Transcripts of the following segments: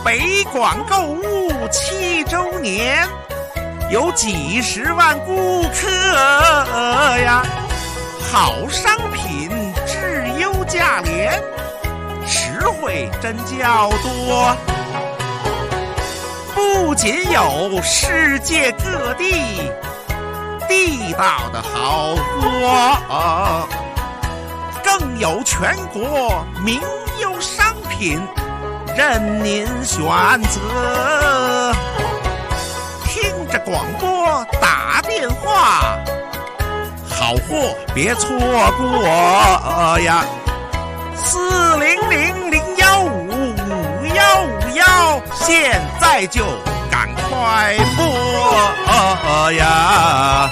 北广购物7周年，有几十万顾客呀，好商品质优价廉，实惠真叫多。不仅有世界各地地道的好货，更有全国名优商品任您选择。听着广播打电话，好货别错过呀！4000155151，现在就赶快拨呀！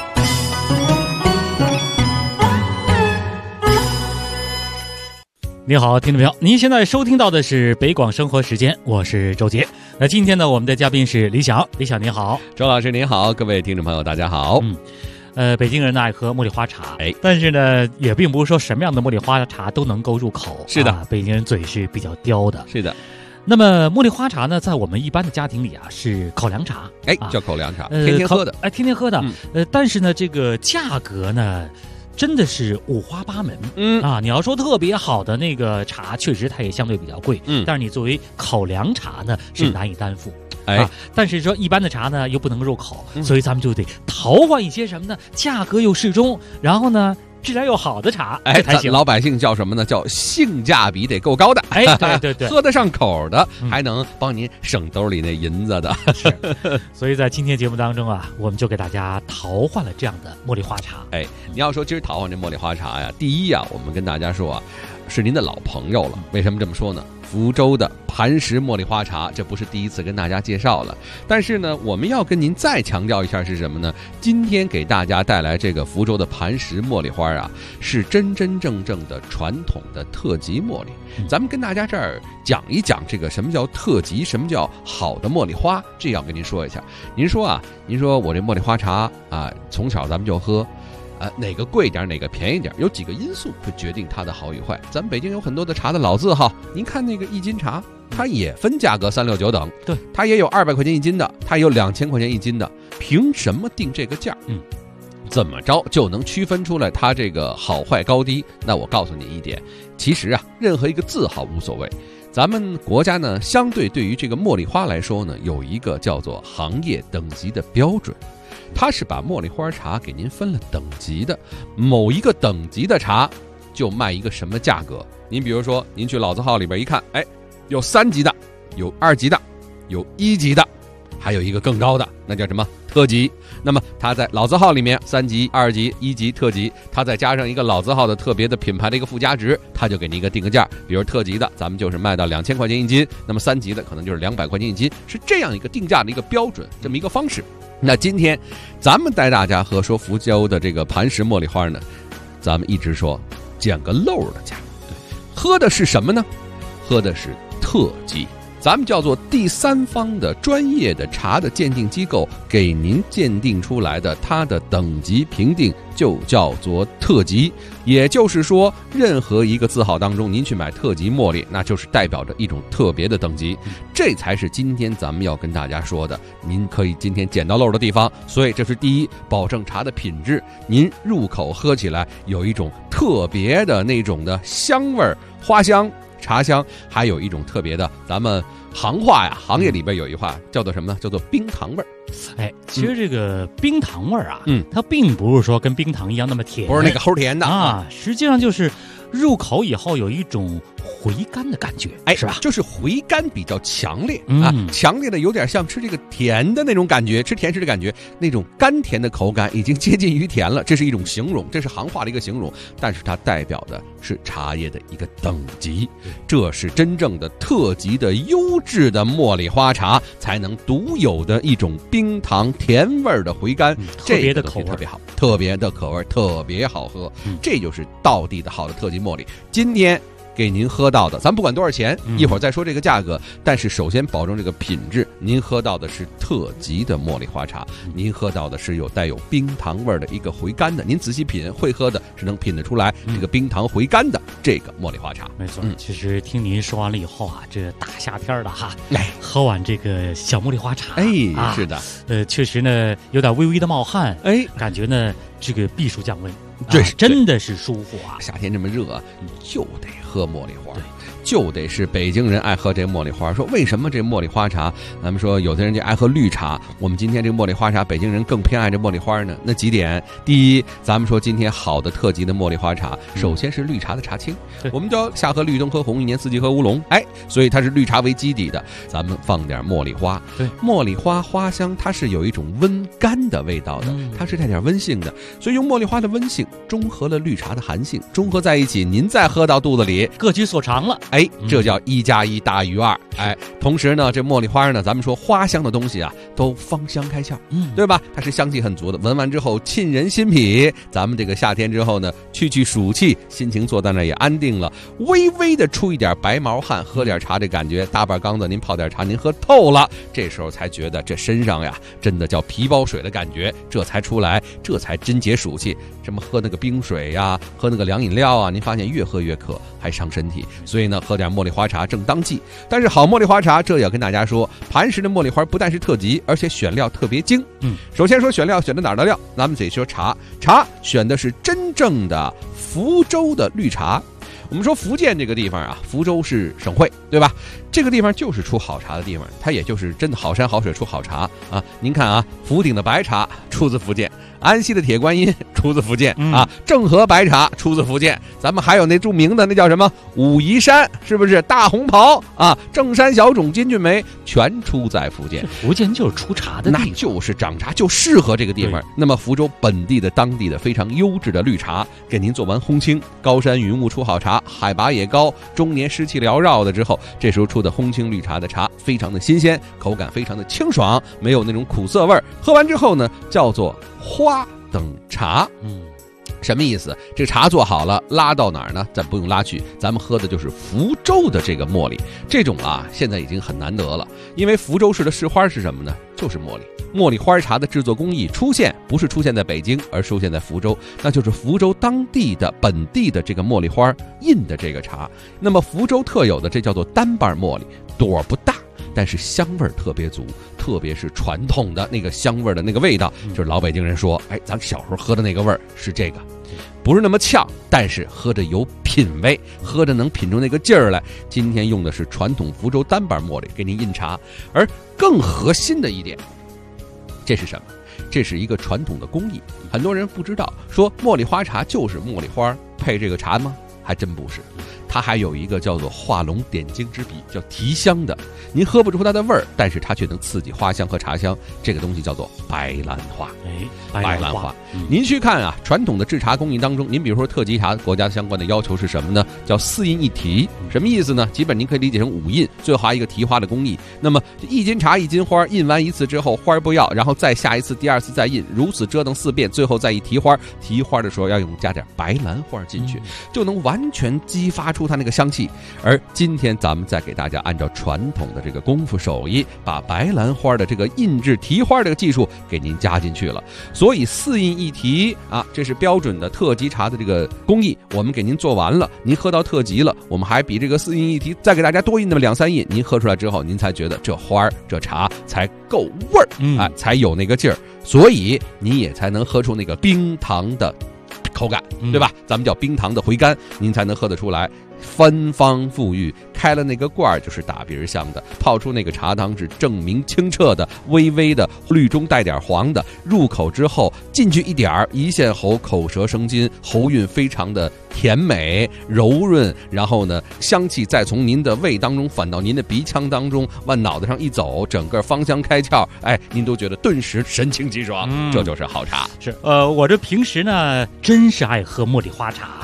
你好，听众朋友，您现在收听到的是北广生活时间，我是周杰。那今天呢，我们的嘉宾是李想，李想您好。 周老师您好，各位听众朋友大家好。 北京人呢爱喝茉莉花茶，但是呢，也并不是说什么样的茉莉花茶都能够入口。 是的， 北京人嘴是比较刁的。 是的。 那么茉莉花茶呢，在我们一般的家庭里啊，是口粮茶， 叫口粮茶，天天喝的， 天天喝的。但是呢，这个价格呢，真的是五花八门。你要说特别好的那个茶，确实它也相对比较贵。但是你作为口粮茶呢，是难以担负。但是说一般的茶呢又不能入口，所以咱们就得淘换一些什么呢？价格又适中，然后呢质量又好的茶，才行。 老百姓叫什么呢？叫性价比得够高的。 对， 喝得上口的，还能帮您省兜里那银子的。 是，所以在今天节目当中啊，我们就给大家淘换了这样的茉莉花茶。 你要说今儿淘换这茉莉花茶呀，第一啊，我们跟大家说啊，是您的老朋友了。为什么这么说呢？福州的磐石茉莉花茶，这不是第一次跟大家介绍了。但是呢，我们要跟您再强调一下是什么呢？今天给大家带来这个福州的磐石茉莉花啊，是真真正正的传统的特级茉莉。咱们跟大家这儿讲一讲这个什么叫特级，什么叫好的茉莉花，这要跟您说一下。您说我这茉莉花茶啊，从小咱们就喝。哪个贵点哪个便宜点，有几个因素会决定它的好与坏。咱们北京有很多的茶的老字号，您看那个一斤茶，它也分价格369等， 对， 它也有200块钱一斤的，它也有2000块钱一斤的，凭什么定这个价？怎么着就能区分出来它这个好坏高低？那我告诉你一点，其实啊，任何一个字号无所谓。咱们国家呢，相对对于这个茉莉花来说呢，有一个叫做行业等级的标准。它是把茉莉花茶给您分了等级的，某一个等级的茶就卖一个什么价格。您比如说，您去老字号里边一看，有3级的，有2级的，有1级的，还有一个更高的，那叫什么？特级。那么它在老字号里面3级、2级、1级、特级，它再加上一个老字号的特别的品牌的一个附加值，它就给您一个定个价。比如特级的，咱们就是卖到2000块钱一斤，那么3级的可能就是200块钱一斤，是这样一个定价的一个标准，这么一个方式。那今天咱们带大家说福州的这个磐石茉莉花呢，咱们一直说捡个漏的价，喝的是什么呢？喝的是特级。咱们叫做第三方的专业的茶的鉴定机构给您鉴定出来的，它的等级评定就叫做特级。也就是说，任何一个字号当中您去买特级茉莉，那就是代表着一种特别的等级，这才是今天咱们要跟大家说的，您可以今天捡到漏的地方。所以这是第一，保证茶的品质，您入口喝起来有一种特别的那种的香味儿、花香、茶香，还有一种特别的，咱们行业里边有一话叫做什么呢？叫做冰糖味儿。 其实这个冰糖味儿啊，它并不是说跟冰糖一样那么甜， 不是那个齁甜的啊，实际上就是入口以后有一种回甘的感觉，是吧？ 就是回甘比较强烈强烈的有点像吃这个甜的那种感觉，吃甜食的感觉，那种甘甜的口感已经接近于甜了，这是一种形容，这是行话的一个形容，但是它代表的是茶叶的一个等级，这是真正的特级的优质的茉莉花茶才能独有的一种冰糖甜味的回甘， 特别的口味特别好，特别的口味特别好喝，这就是道地的好的特级茉莉。今天给您喝到的，咱不管多少钱，一会儿再说这个价格，但是首先保证这个品质，您喝到的是特级的茉莉花茶，您喝到的是带有冰糖味的一个回甘的，您仔细品，会喝的是能品得出来这个冰糖回甘的这个茉莉花茶。 没错，其实听您说完了以后啊，这大夏天的哈，喝碗这个小茉莉花茶， 是的， 确实呢有点微微的冒汗，感觉呢这个避暑降温，这真的是舒服啊！ 夏天这么热，就得喝茉莉花。就得是北京人爱喝这茉莉花。说为什么这茉莉花茶？咱们说有的人就爱喝绿茶，我们今天这茉莉花茶，北京人更偏爱这茉莉花呢？那几点：第一，咱们说今天好的特级的茉莉花茶，首先是绿茶的茶青，我们叫夏喝绿，冬喝红，一年四季喝乌龙，所以它是绿茶为基底的。咱们放点茉莉花，茉莉花花香它是有一种温甘的味道的，它是带点温性的，所以用茉莉花的温性中和了绿茶的寒性，中和在一起，您再喝到肚子里， 各取所长了。 这叫1+1大于2。同时呢，这茉莉花呢，咱们说花香的东西啊，都芳香开窍，对吧？它是香气很足的，闻完之后沁人心脾。咱们这个夏天之后呢，去暑气，心情坐在那也安定了，微微的出一点白毛汗，喝点茶这感觉，大半缸子您泡点茶，您喝透了，这时候才觉得这身上呀，真的叫皮包水的感觉，这才出来，这才真解暑气。什么喝那个冰水呀，喝那个凉饮料啊，您发现越喝越渴，还伤身体。所以呢，喝点茉莉花茶正当季。但是好茉莉花茶，这也要跟大家说，磐石的茉莉花不但是特级，而且选料特别精。首先说选料选的哪儿的料，咱们得说茶选的是真正的福州的绿茶。我们说福建这个地方啊，福州是省会，对吧？这个地方就是出好茶的地方，它也就是真的好山好水出好茶啊。您看啊，福鼎的白茶出自福建，安溪的铁观音出自福建啊，正和白茶出自福建，咱们还有那著名的那叫什么武夷山，是不是大红袍啊？正山小种、金骏眉全出在福建。 福建就是出茶的地方， 那就是长茶，就适合这个地方。那么福州本地的当地的非常优质的绿茶，给您做完烘青，高山云雾出好茶，海拔也高，中年湿气缭绕的之后，这时候出的烘青绿茶的茶非常的新鲜，口感非常的清爽，没有那种苦涩味儿。喝完之后呢，叫做花等茶。什么意思？这茶做好了，拉到哪儿呢？咱不用拉去，咱们喝的就是福州的这个茉莉。这种啊，现在已经很难得了，因为福州市的市花是什么呢？就是茉莉。茉莉花茶的制作工艺不是出现在北京，而出现在福州，那就是福州当地的本地的这个茉莉花印的这个茶。那么福州特有的这叫做单瓣茉莉，朵不大，但是香味特别足，特别是传统的那个香味的那个味道，就是老北京人说，咱小时候喝的那个味儿是这个，不是那么呛，但是喝着有品味，喝着能品出那个劲儿来。今天用的是传统福州单瓣茉莉给您印茶，而更核心的一点，这是什么？这是一个传统的工艺，很多人不知道，说茉莉花茶就是茉莉花配这个茶吗？还真不是，它还有一个叫做画龙点睛之笔，叫提香的。您喝不出它的味儿，但是它却能刺激花香和茶香。这个东西叫做白兰花。白兰花。您去看啊，传统的制茶工艺当中，您比如说特级茶，国家相关的要求是什么呢？叫4印1提。什么意思呢？基本您可以理解成5印，最后还一个提花的工艺。那么1斤茶1斤花，印完一次之后花不要，然后再下一次，第二次再印，如此折腾4遍，最后再一提花。提花的时候要加点白兰花进去，就能完全激发出它那个香气。而今天咱们再给大家按照传统的这个功夫手艺，把白兰花的这个印制提花这个技术给您加进去了。所以4印1提啊，这是标准的特级茶的这个工艺，我们给您做完了，您喝到特级了，我们还比这个4印1提再给大家多印那么2、3印，您喝出来之后，您才觉得这花这茶才够味儿，才有那个劲儿，所以您也才能喝出那个冰糖的口感，对吧？咱们叫冰糖的回甘，您才能喝得出来。芬芳馥郁，开了那个罐就是打鼻香的，泡出那个茶汤是证明清澈的，微微的绿中带点黄的，入口之后进去一点一陷喉，口舌生津，喉韵非常的甜美柔润，然后呢香气再从您的胃当中反到您的鼻腔当中，往脑袋上一走，整个芳香开窍，您都觉得顿时神清气爽，这就是好茶。 是我这平时呢真是爱喝茉莉花茶，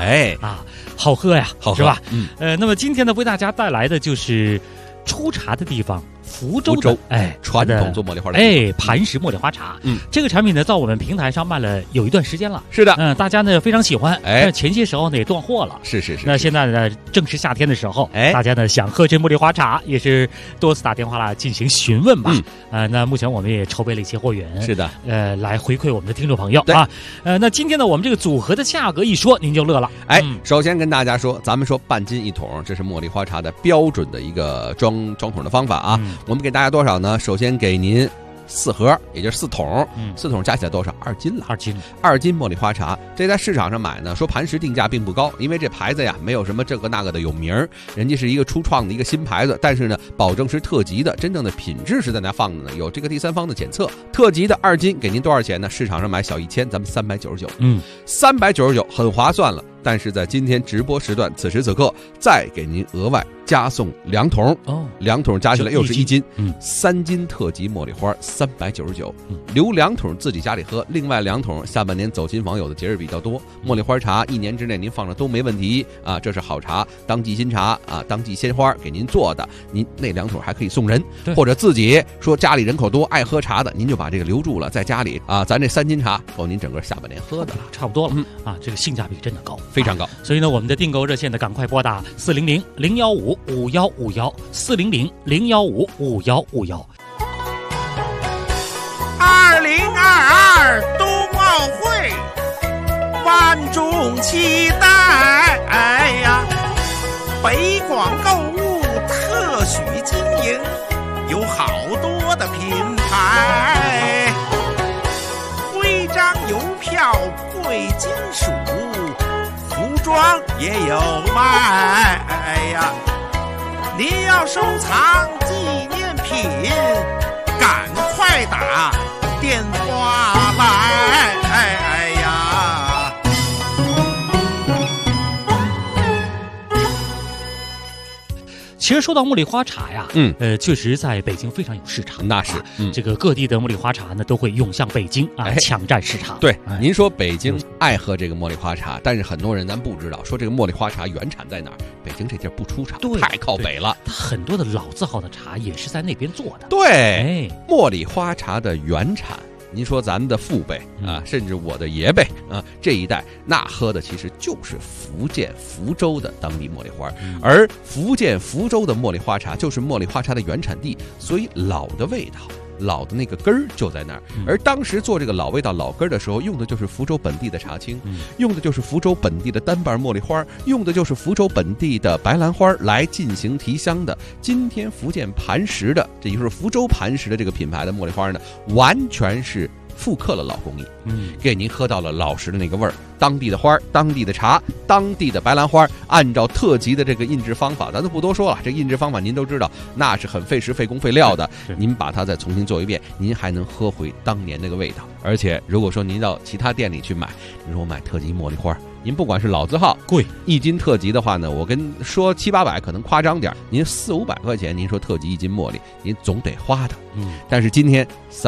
好喝呀，好喝是吧？那么今天呢为大家带来的就是出茶的地方福州的传统做茉莉花的磐石茉莉花茶。这个产品呢，在我们平台上卖了有一段时间了。 是的， 大家呢非常喜欢。但前些时候呢也断货了。 是。 那现在呢正是夏天的时候，大家呢想喝这茉莉花茶，也是多次打电话来进行询问吧。那目前我们也筹备了一些货源。 是的， 来回馈我们的听众朋友啊。那今天呢，我们这个组合的价格一说，您就乐了。 首先跟大家说，咱们说半斤一桶，这是茉莉花茶的标准的一个装桶的方法啊。我们给大家多少呢？首先给您4盒，也就是4桶，4桶加起来多少？2斤了。2斤茉莉花茶，这在市场上买呢，说磐石定价并不高，因为这牌子呀没有什么这个那个的有名儿，人家是一个初创的一个新牌子，但是呢，保证是特级的，真正的品质是在那放的呢，有这个第三方的检测。特级的2斤给您多少钱呢？市场上买小1000，咱们399，399很划算了。但是在今天直播时段，此时此刻再给您额外加送2桶，2桶加起来又是1斤，3斤特级茉莉花399，留2桶自己家里喝，另外2桶下半年走亲访友的节日比较多，茉莉花茶1年之内您放着都没问题啊，这是好茶，当季新茶啊，当季鲜花给您做的，您那2桶还可以送人，或者自己说家里人口多爱喝茶的，您就把这个留住了，在家里啊，咱这3斤茶够您整个下半年喝的了， 差不多了啊，这个性价比真的高。 非常高， 所以呢，我们的订购热线呢，赶快拨打400-015-5151，400-015-5151。 2022冬奥会，万众期待呀！北广购物特许经营，有好多的品牌，徽章邮票贵金属。服装也有卖呀！您要收藏纪念品，赶快打电话来！ 其实说到茉莉花茶呀，确实在北京非常有市场。 那是， 这个各地的茉莉花茶呢都会涌向北京啊，抢占市场。 对，您说北京爱喝这个茉莉花茶，但是很多人咱不知道，说这个茉莉花茶原产在哪儿？北京这地儿不出产，太靠北了。 很多的老字号的茶也是在那边做的。 对，茉莉花茶的原产。您说咱们的父辈啊，甚至我的爷辈啊，这一代那喝的其实就是福建福州的当地茉莉花，而福建福州的茉莉花茶就是茉莉花茶的原产地，所以老的味道。老的那个根儿就在那儿，而当时做这个老味道老根儿的时候，用的就是福州本地的茶青，用的就是福州本地的单瓣茉莉花，用的就是福州本地的白兰花来进行提香的。今天福建磐石的，这就是福州磐石的这个品牌的茉莉花呢，完全是复刻了老工艺，给您喝到了老实的那个味儿，当地的花，当地的茶，当地的白兰花，按照特级的这个印制方法，咱都不多说了，这印制方法您都知道，那是很费时费工费料的，您把它再重新做一遍，您还能喝回当年那个味道。而且如果说您到其他店里去买，您说我买特级茉莉花，您不管是老字号贵 1斤特级的话呢，我跟说700-800可能夸张点，您400-500块钱，您说特级1斤茉莉，您总得花的。但是今天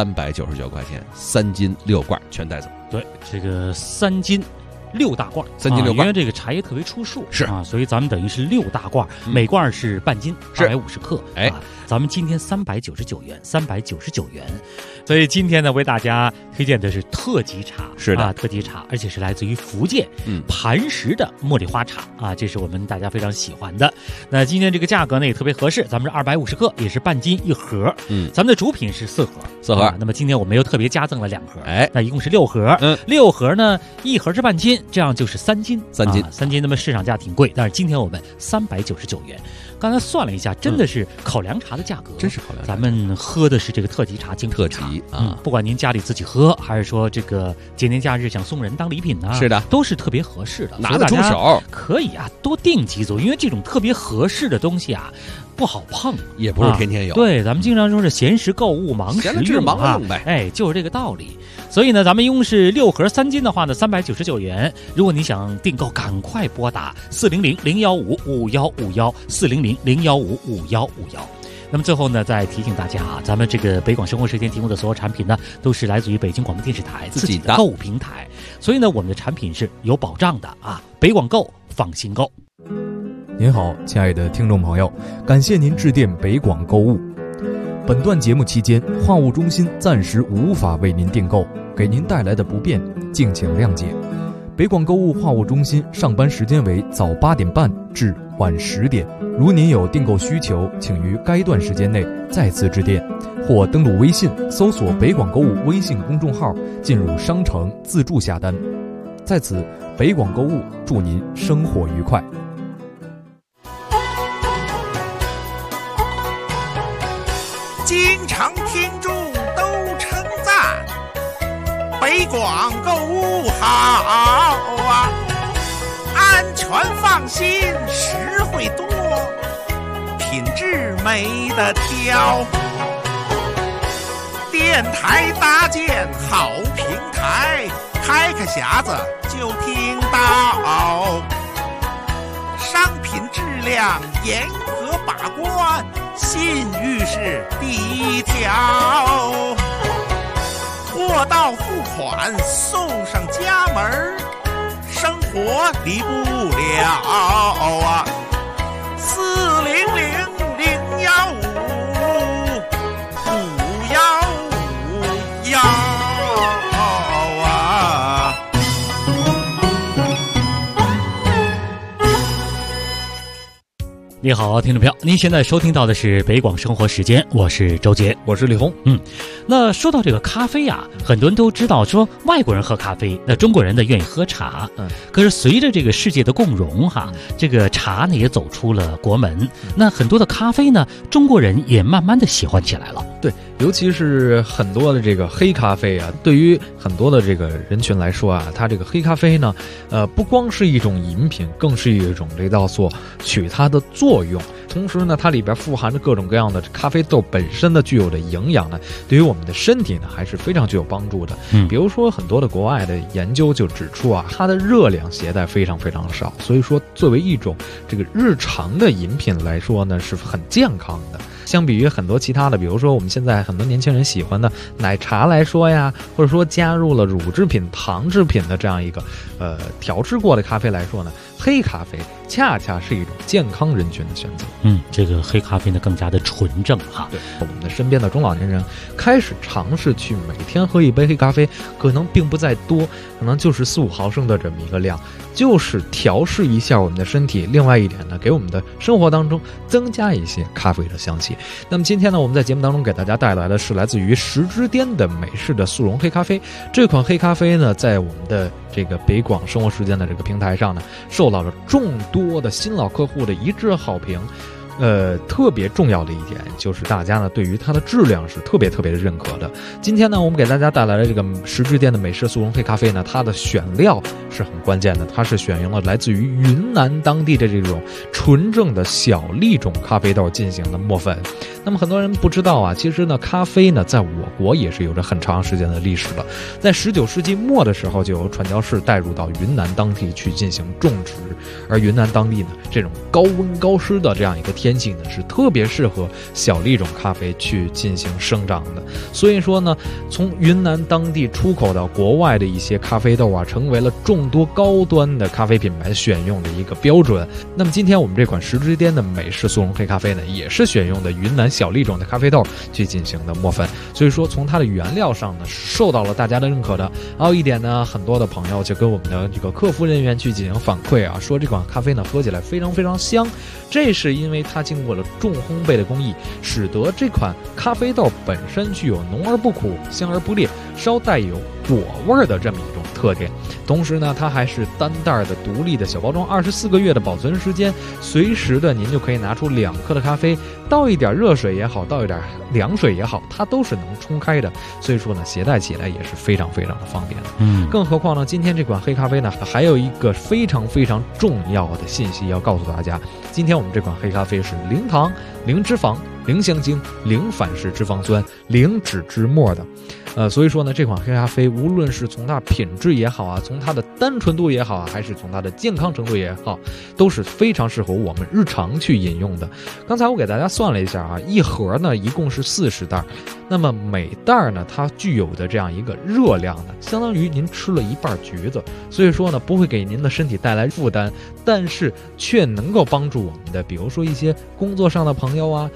399块钱，3斤6罐全带走。 对，这个3斤6大罐 ，3斤6罐， 因为这个茶叶特别出数， 是啊，所以咱们等于是6大罐，每罐是半斤，250克。咱们今天399元，399元。所以今天呢，为大家推荐的是特级茶， 是的， 特级茶，而且是来自于福建磐石的茉莉花茶啊，这是我们大家非常喜欢的。那今天这个价格呢也特别合适，咱们是250克，也是半斤1盒。咱们的主品是4盒，那么今天我们又特别加赠了2盒，那一共是6盒。6盒呢，1盒是半斤，这样就是3斤。3斤，那么市场价挺贵，但是今天我们399元。刚才算了一下，真的是考粮茶的价格， 真是考粮茶。 咱们喝的是这个特级茶、精品茶啊， 不管您家里自己喝，还是说这个节年假日想送人当礼品呢， 是的， 都是特别合适的， 拿得出手。 可以啊，多订几组，因为这种特别合适的东西啊，不好碰， 也不是天天有。 对，咱们经常说是闲时购物，忙时用啊， 哎，就是这个道理。所以呢，咱们一共是6盒3斤的话呢，399元。如果你想订购，赶快拨打400-015-5151，400-015-5151。那么最后呢，再提醒大家啊，咱们这个北广生活时间提供的所有产品呢，都是来自于北京广播电视台自己的购物平台，所以呢，我们的产品是有保障的啊。北广购，放心购。 您好，亲爱的听众朋友，感谢您致电北广购物。 本段节目期间，话务中心暂时无法为您订购，给您带来的不便，敬请谅解。北广购物话务中心上班时间为早8点半至晚10点。如您有订购需求，请于该段时间内再次致电，或登录微信搜索北广购物微信公众号，进入商城自助下单。在此，北广购物祝您生活愉快。 经常听众都称赞北广购物好啊，安全放心，实惠多，品质没得挑。电台搭建好平台，开个匣子就听到，商品质量严格把关，信誉是第一条，货到付款送上家门，生活离不了啊！400-015-515啊！ 你好，听众朋友，您现在收听到的是北广生活时间，我是周杰， 我是李红。 那说到这个咖啡啊，很多人都知道说外国人喝咖啡，那中国人呢愿意喝茶。可是随着这个世界的共融这个茶呢也走出了国门，那很多的咖啡呢，中国人也慢慢的喜欢起来了。 对，尤其是很多的这个黑咖啡啊，对于很多的这个人群来说啊，它这个黑咖啡呢，不光是一种饮品，更是一种这叫做取它的作用。同时呢，它里边富含着各种各样的咖啡豆本身的具有的营养呢，对于我们的身体呢还是非常具有帮助的。比如说很多的国外的研究就指出啊，它的热量携带非常非常少，所以说作为一种这个日常的饮品来说呢，是很健康的。相比于很多其他的，比如说我们现在很多年轻人喜欢的奶茶来说呀，或者说加入了乳制品、糖制品的这样一个调制过的咖啡来说呢，黑咖啡恰恰是一种健康人群的选择。 这个黑咖啡呢更加的纯正哈。 对，我们的身边的中老年人开始尝试去每天喝一杯黑咖啡，可能并不在多，可能就是4-5毫升的这么一个量，就是调试一下我们的身体。另外一点呢，给我们的生活当中增加一些咖啡的香气。那么今天呢，我们在节目当中给大家带来的是来自于10之巅的美式的速溶黑咖啡。这款黑咖啡呢，在我们的这个北广生活时间的这个平台上呢，受到了众多的新老客户的一致好评。特别重要的一点就是大家呢对于它的质量是特别特别的认可的。今天呢，我们给大家带来的这个10之巅的美式速溶黑咖啡呢，它的选料是很关键的，它是选用了来自于云南当地的这种纯正的小粒种咖啡豆进行的磨粉。那么很多人不知道啊，其实呢，咖啡呢在我国也是有着很长时间的历史了。在19世纪末的时候，就有传教士带入到云南当地去进行种植，而云南当地呢，这种高温高湿的这样一个天气呢，是特别适合小粒种咖啡去进行生长的。所以说呢，从云南当地出口到国外的一些咖啡豆啊，成为了众多高端的咖啡品牌选用的一个标准。那么今天我们这款10之巅的美式速溶黑咖啡呢，也是选用的云南小粒种的咖啡豆去进行的磨粉，所以说从它的原料上呢，受到了大家的认可的。还有一点呢，很多的朋友就跟我们的这个客服人员去进行反馈啊，说这款咖啡呢喝起来非常非常香，这是因为它经过了重烘焙的工艺，使得这款咖啡豆本身具有浓而不苦、香而不烈、稍带有果味的这么一种特点。同时呢，它还是单袋的独立的小包装，24个月的保存时间，随时的您就可以拿出2克的咖啡，倒一点热水也好，倒一点凉水也好，它都是能冲开的。所以说呢，携带起来也是非常非常的方便的。更何况呢，今天这款黑咖啡呢，还有一个非常非常重要的信息要告诉大家。今天我们这款黑咖啡是零糖、零脂肪、零香精、零反式脂肪酸、零脂之末的。所以说呢，这款黑咖啡无论是从它品质也好啊，从它的单纯度也好啊，还是从它的健康程度也好，都是非常适合我们日常去饮用的。刚才我给大家算了一下啊，一盒呢一共是40袋，那么每袋呢它具有的这样一个热量呢，相当于您吃了一半橘子，所以说呢不会给您的身体带来负担，但是却能够帮助我们的，比如说一些工作上的朋友啊，一些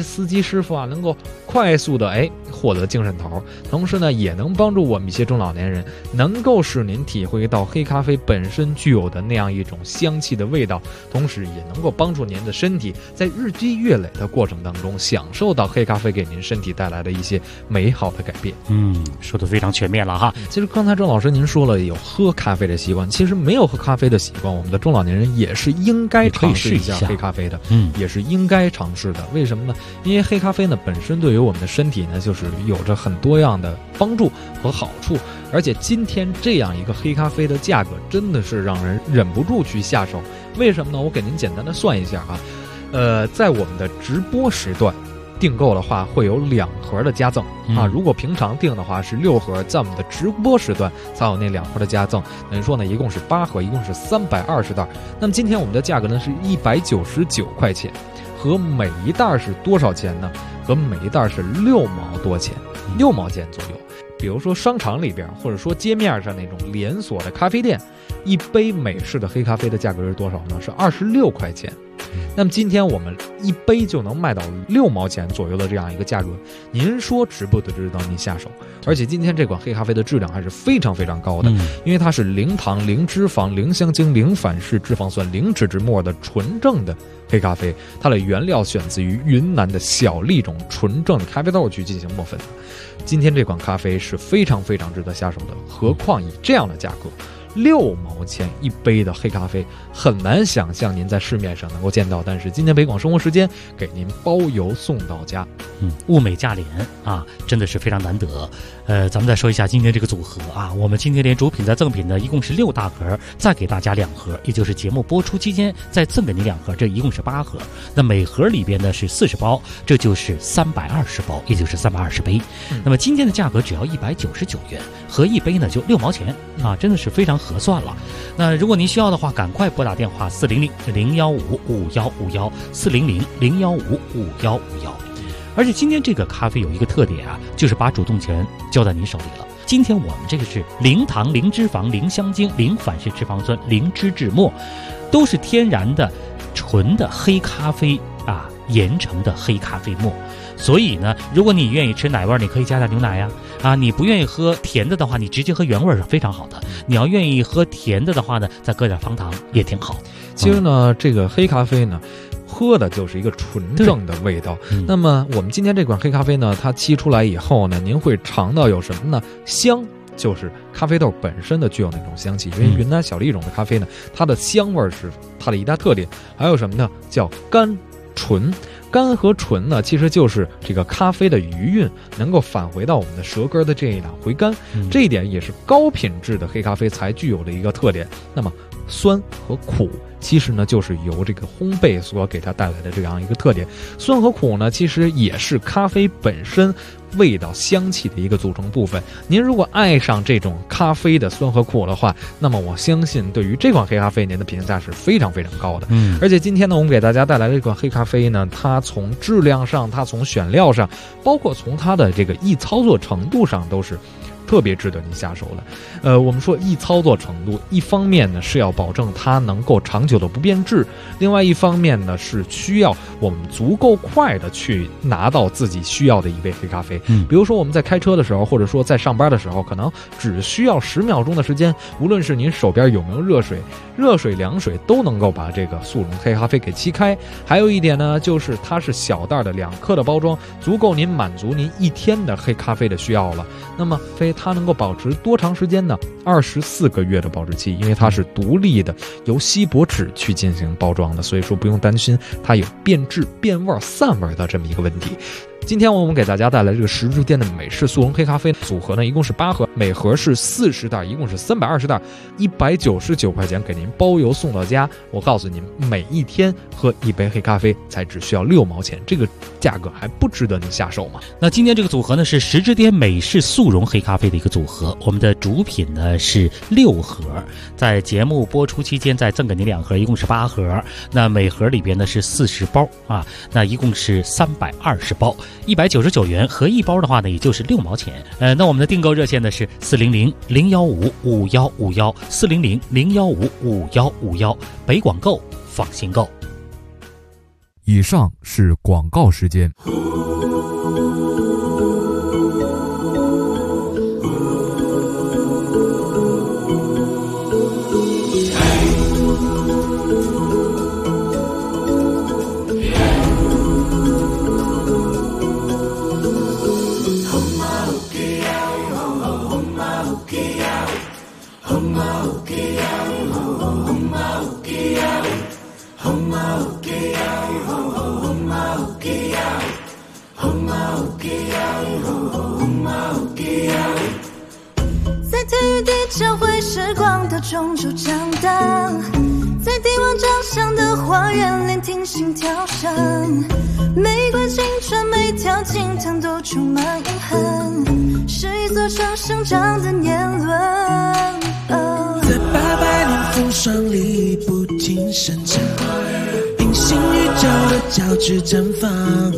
司机师傅啊能够快速的获得精神头，同时呢也能帮助我们一些中老年人能够使您体会到黑咖啡本身具有的那样一种香气的味道，同时也能够帮助您的身体在日积月累的过程当中享受到黑咖啡给您身体带来的一些美好的改变。 说得非常全面了哈。 其实刚才郑老师您说了有喝咖啡的习惯，其实没有喝咖啡的习惯，我们的中老年人也是应该尝试一下黑咖啡的，也是应该尝试的。为什么呢？因为黑咖啡呢本身对于我们的身体呢就是有着很多样的帮助和好处，而且今天这样一个黑咖啡的价格真的是让人忍不住去下手。为什么呢？我给您简单的算一下在我们的直播时段订购的话会有2盒的加赠如果平常订的话是6盒，在我们的直播时段才有那2盒的加赠，等于说呢一共是8盒，一共是320袋。那么今天我们的价格呢是199块钱，和每一袋是多少钱呢？和每一袋是6毛多钱，6毛钱左右。比如说商场里边或者说街面上那种连锁的咖啡店，一杯美式的黑咖啡的价格是多少呢？是26块钱。那么今天我们一杯就能卖到6毛钱左右的这样一个价格，您说值不值得您下手？而且今天这款黑咖啡的质量还是非常非常高的，因为它是零糖、零脂肪、零香精、零反式脂肪酸、零脂质末的纯正的黑咖啡，它的原料选自于云南的小粒种纯正的咖啡豆去进行磨粉。今天这款咖啡是非常非常值得下手的，何况以这样的价格，6毛钱一杯的黑咖啡，很难想象您在市面上能够见到。但是今天北广生活时间给您包邮送到家， 物美价廉真的是非常难得。咱们再说一下今天这个组合我们今天连主品再赠品呢，一共是6大盒，再给大家2盒，也就是节目播出期间再赠给你2盒，这一共是8盒。那每盒里边呢是40包，这就是320包，也就是320杯。那么今天的价格只要199元，合一杯呢就6毛钱真的是非常合算了。那如果您需要的话，赶快拨打电话400-015-5151 400-015-5151。而且今天这个咖啡有一个特点就是把主动权交在您手里了。今天我们这个是零糖、零脂肪、零香精、零反式脂肪酸、零脂质末，都是天然的纯的黑咖啡研成的黑咖啡沫。所以呢，如果你愿意吃奶味，你可以加点牛奶你不愿意喝甜的话，你直接喝原味是非常好的。你要愿意喝甜的话呢，再搁点方糖也挺好。 其实呢，这个黑咖啡呢，喝的就是一个纯正的味道。那么我们今天这款黑咖啡呢，它沏出来以后呢，您会尝到有什么呢？香，就是咖啡豆本身的具有那种香气。因为云南小粒种的咖啡呢，它的香味是它的一大特点。还有什么呢？叫甘醇。甘和醇呢，其实就是这个咖啡的余韵能够返回到我们的舌根的这一档回甘，这一点也是高品质的黑咖啡才具有的一个特点。那么酸和苦其实呢就是由这个烘焙所给它带来的这样一个特点。酸和苦呢其实也是咖啡本身味道香气的一个组成部分。您如果爱上这种咖啡的酸和苦的话，那么我相信对于这款黑咖啡您的评价是非常非常高的。而且今天呢我们给大家带来的这款黑咖啡呢，它从质量上，它从选料上，包括从它的这个易操作程度上都是特别值得您下手的。我们说易操作程度，一方面呢是要保证它能够长久的不变质，另外一方面呢是需要我们足够快的去拿到自己需要的一杯黑咖啡。比如说我们在开车的时候，或者说在上班的时候，可能只需要10秒钟的时间，无论是您手边有没有热水、凉水都能够把这个速溶黑咖啡给沏开。还有一点呢，就是它是小袋的2克的包装，足够您满足您1天的黑咖啡的需要了。那么它能够保持多长时间呢？24个月的保质期，因为它是独立的由锡箔纸去进行包装的，所以说不用担心它有变质、变味、散味的这么一个问题。今天我们给大家带来这个10日店的美式速溶黑咖啡组合呢，一共是8盒，每盒是40袋，一共是320袋，199块钱给您包邮送到家。我告诉您，每一天喝一杯黑咖啡才只需要6毛钱，这个价格还不值得您下手吗？ 那今天这个组合呢是10日店美式速溶黑咖啡的一个组合，我们的主品呢是6盒，在节目播出期间再赠给您2盒，一共是8盒。那每盒里边呢是40包那一共是320包。199元，合一包的话呢，也就是6毛钱。那我们的订购热线呢是400-015-5151 400-015-5151，北广购，放心购。 以上是广告时间。 在体育地交汇时光的中轴长荡，在帝王长相的花园聆听心跳声，玫瑰青春每条金汤都充满遗憾，是一座城生长的年轮。 在800年风霜里不停生长，平行宇宙的交织绽放，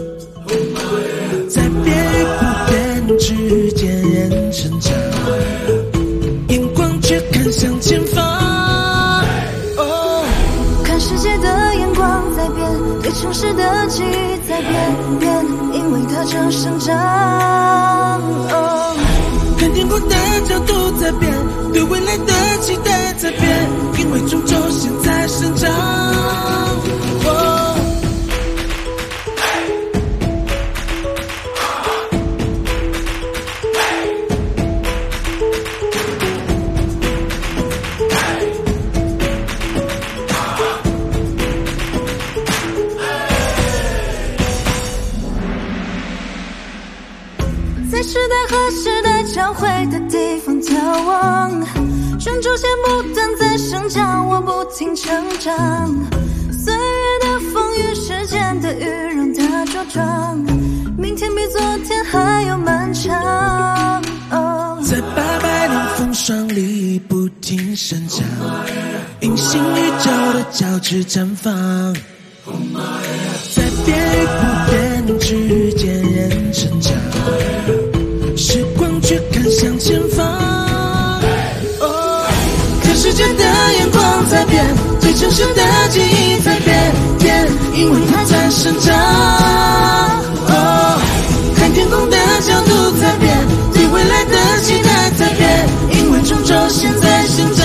在变与不变之间人成长，眼光却看向前方。 看世界的眼光在变，对城市的记忆在变，因为它正生长。 看天空的角度在变，对未来的期待在变，因为终究现在生长。 在时代和时代交汇的地方眺望，全球线不断在生长，我不停成长。岁月的风雨，时间的雨，让它茁壮。明天比昨天还要漫长。 在800年风霜里不停生长，平行宇宙的交织绽放，在变与不变之间人成长，时光却看向前方。看世界的眼光在变，对城市的记忆在变，因为它在生长。看天空的角度在变，对未来的期待在变，因为终究现在生长。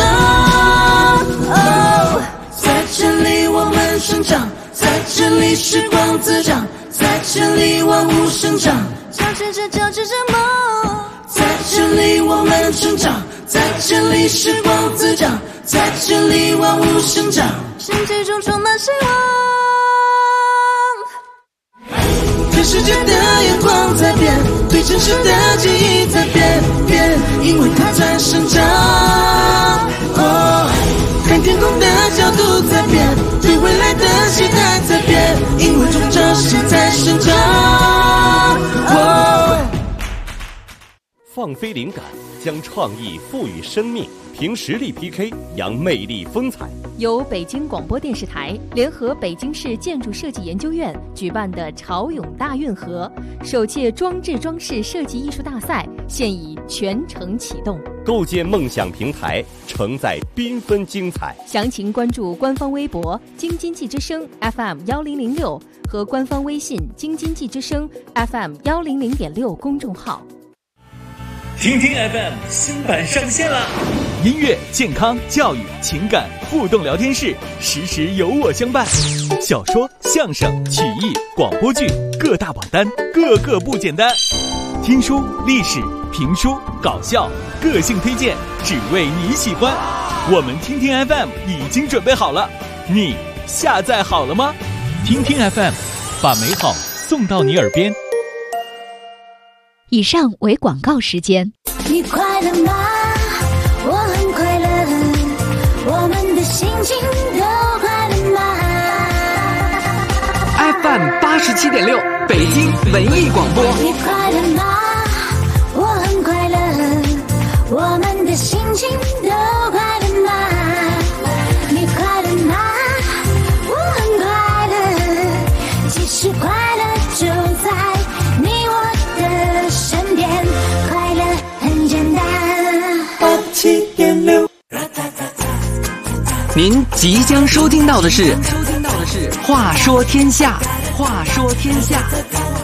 在这里我们生长，在这里时光滋长，在这里万物生长， 交织着梦。 在这里我们生长，在这里时光滋长，在这里万物生长， 身体中充满希望。 看世界的眼光在变，对城市的记忆在变，因为它在生长。看天空的角度在变，对未来的期待在变，因为终究现在生长。 放飞灵感，将创意赋予生命，凭实力 PK， 扬魅力风采。 由北京广播电视台联合北京市建筑设计研究院举办的潮涌大运河首届装置装饰设计艺术大赛现已全程启动， 构建梦想平台，承载缤纷精彩。 详情关注官方微博京津冀之声 FM1006 和官方微信京津冀之声 FM100.6 公众号。 听听 FM 新版上线啦！音乐、健康、教育、情感互动聊天室，时时有我相伴。小说、相声、曲艺、广播剧各大榜单，个个不简单。听书、历史、评书、搞笑，个性推荐，只为你喜欢。我们听听 FM 已经准备好了，你下载好了吗？听听 FM， 把美好送到你耳边。 以上为广告时间。 你快乐吗？我很快乐，我们的心情都快乐吗？ FM87.6 北京文艺广播。 你快乐吗？我很快乐，我们的心情都快乐吗？你快乐吗？我很快乐，其实快乐就在你我的身边，快乐很简单。87.6， 您即将收听到的是《话说天下》。 话说天下。